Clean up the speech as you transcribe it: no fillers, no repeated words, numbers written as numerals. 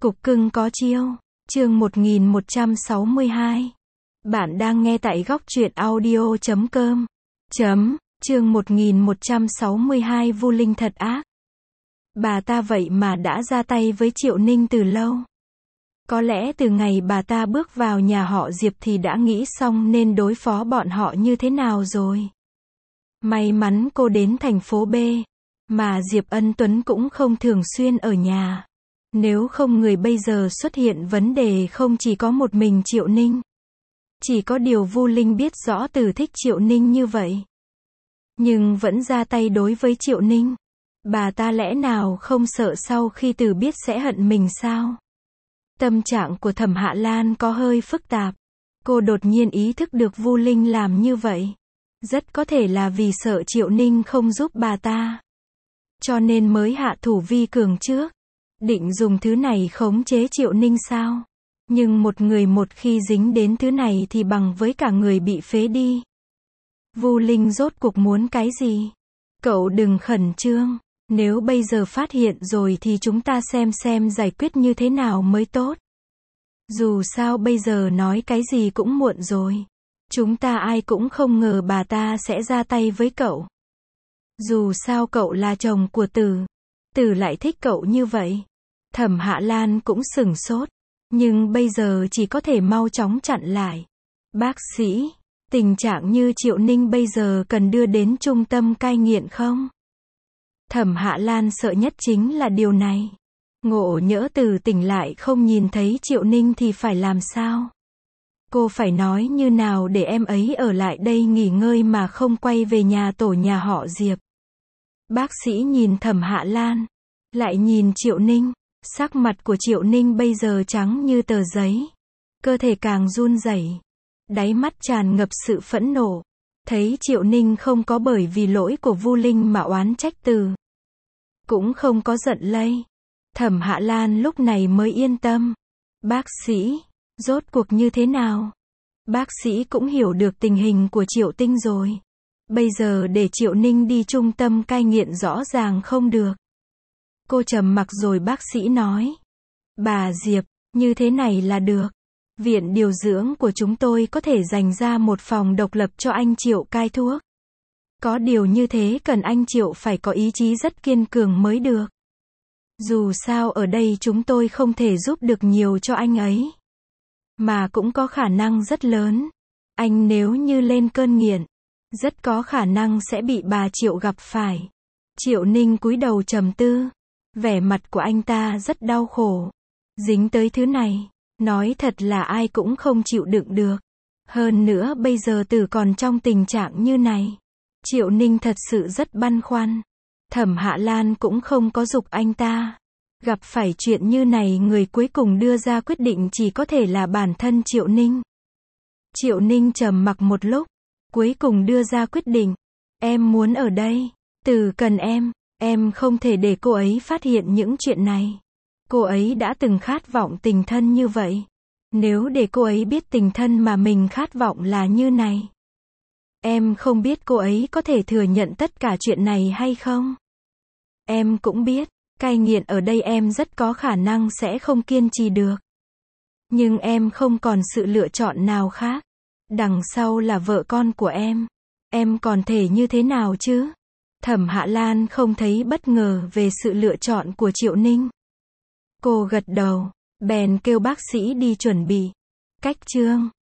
Cục cưng có chiêu. Chương 1162. Bạn đang nghe tại góc truyện audio.com. Chương 1162 Vu Linh thật ác. Bà ta vậy mà đã ra tay với Triệu Ninh từ lâu. Có lẽ từ ngày bà ta bước vào nhà họ Diệp thì đã nghĩ xong nên đối phó bọn họ như thế nào rồi. May mắn cô đến thành phố B, mà Diệp Ân Tuấn cũng không thường xuyên ở nhà. Nếu không người bây giờ xuất hiện vấn đề không chỉ có một mình Triệu Ninh. Chỉ có điều Vu Linh biết rõ Từ thích Triệu Ninh như vậy, nhưng vẫn ra tay đối với Triệu Ninh. Bà ta lẽ nào không sợ sau khi Từ biết sẽ hận mình sao? Tâm trạng của Thẩm Hạ Lan có hơi phức tạp. Cô đột nhiên ý thức được Vu Linh làm như vậy rất có thể là vì sợ Triệu Ninh không giúp bà ta, cho nên mới hạ thủ vi cường trước, định dùng thứ này khống chế Triệu Ninh sao? Nhưng một người một khi dính đến thứ này thì bằng với cả người bị phế đi. Vu Linh rốt cuộc muốn cái gì? Cậu đừng khẩn trương, nếu bây giờ phát hiện rồi thì chúng ta xem giải quyết như thế nào mới tốt. Dù sao bây giờ nói cái gì cũng muộn rồi. Chúng ta ai cũng không ngờ bà ta sẽ ra tay với cậu. Dù sao cậu là chồng của Từ. Từ lại thích cậu như vậy. Thẩm Hạ Lan cũng sửng sốt. Nhưng bây giờ chỉ có thể mau chóng chặn lại. Bác sĩ, tình trạng như Triệu Ninh bây giờ cần đưa đến trung tâm cai nghiện không? Thẩm Hạ Lan sợ nhất chính là điều này. Ngộ nhỡ Từ tỉnh lại không nhìn thấy Triệu Ninh thì phải làm sao? Cô phải nói như nào để em ấy ở lại đây nghỉ ngơi mà không quay về nhà tổ nhà họ Diệp? Bác sĩ nhìn Thẩm Hạ Lan, lại nhìn Triệu Ninh. Sắc mặt của Triệu Ninh bây giờ trắng như tờ giấy. Cơ thể càng run rẩy. Đáy mắt tràn ngập sự phẫn nộ. Thấy Triệu Ninh không có bởi vì lỗi của Vu Linh mà oán trách Từ, cũng không có giận lây. Thẩm Hạ Lan lúc này mới yên tâm. Bác sĩ, rốt cuộc như thế nào? Bác sĩ cũng hiểu được tình hình của Triệu Tinh rồi. Bây giờ để Triệu Ninh đi trung tâm cai nghiện rõ ràng không được. Cô trầm mặc rồi bác sĩ nói. Bà Diệp, như thế này là được. Viện điều dưỡng của chúng tôi có thể dành ra một phòng độc lập cho anh Triệu cai thuốc. Có điều như thế cần anh Triệu phải có ý chí rất kiên cường mới được. Dù sao ở đây chúng tôi không thể giúp được nhiều cho anh ấy. Mà cũng có khả năng rất lớn. Anh nếu như lên cơn nghiện, rất có khả năng sẽ bị bà Triệu gặp phải. Triệu Ninh cúi đầu trầm tư. Vẻ mặt của anh ta rất đau khổ. Dính tới thứ này, nói thật là ai cũng không chịu đựng được. Hơn nữa bây giờ Từ còn trong tình trạng như này. Triệu Ninh thật sự rất băn khoăn. Thẩm Hạ Lan cũng không có giục anh ta. Gặp phải chuyện như này người cuối cùng đưa ra quyết định chỉ có thể là bản thân Triệu Ninh. Triệu Ninh trầm mặc một lúc, cuối cùng đưa ra quyết định. Em muốn ở đây. Từ cần em không thể để cô ấy phát hiện những chuyện này. Cô ấy đã từng khát vọng tình thân như vậy. Nếu để cô ấy biết tình thân mà mình khát vọng là như này, em không biết cô ấy có thể thừa nhận tất cả chuyện này hay không. Em cũng biết, cai nghiện ở đây em rất có khả năng sẽ không kiên trì được. Nhưng em không còn sự lựa chọn nào khác. Đằng sau là vợ con của em còn thể như thế nào chứ? Thẩm Hạ Lan không thấy bất ngờ về sự lựa chọn của Triệu Ninh. Cô gật đầu, bèn kêu bác sĩ đi chuẩn bị. Cách chương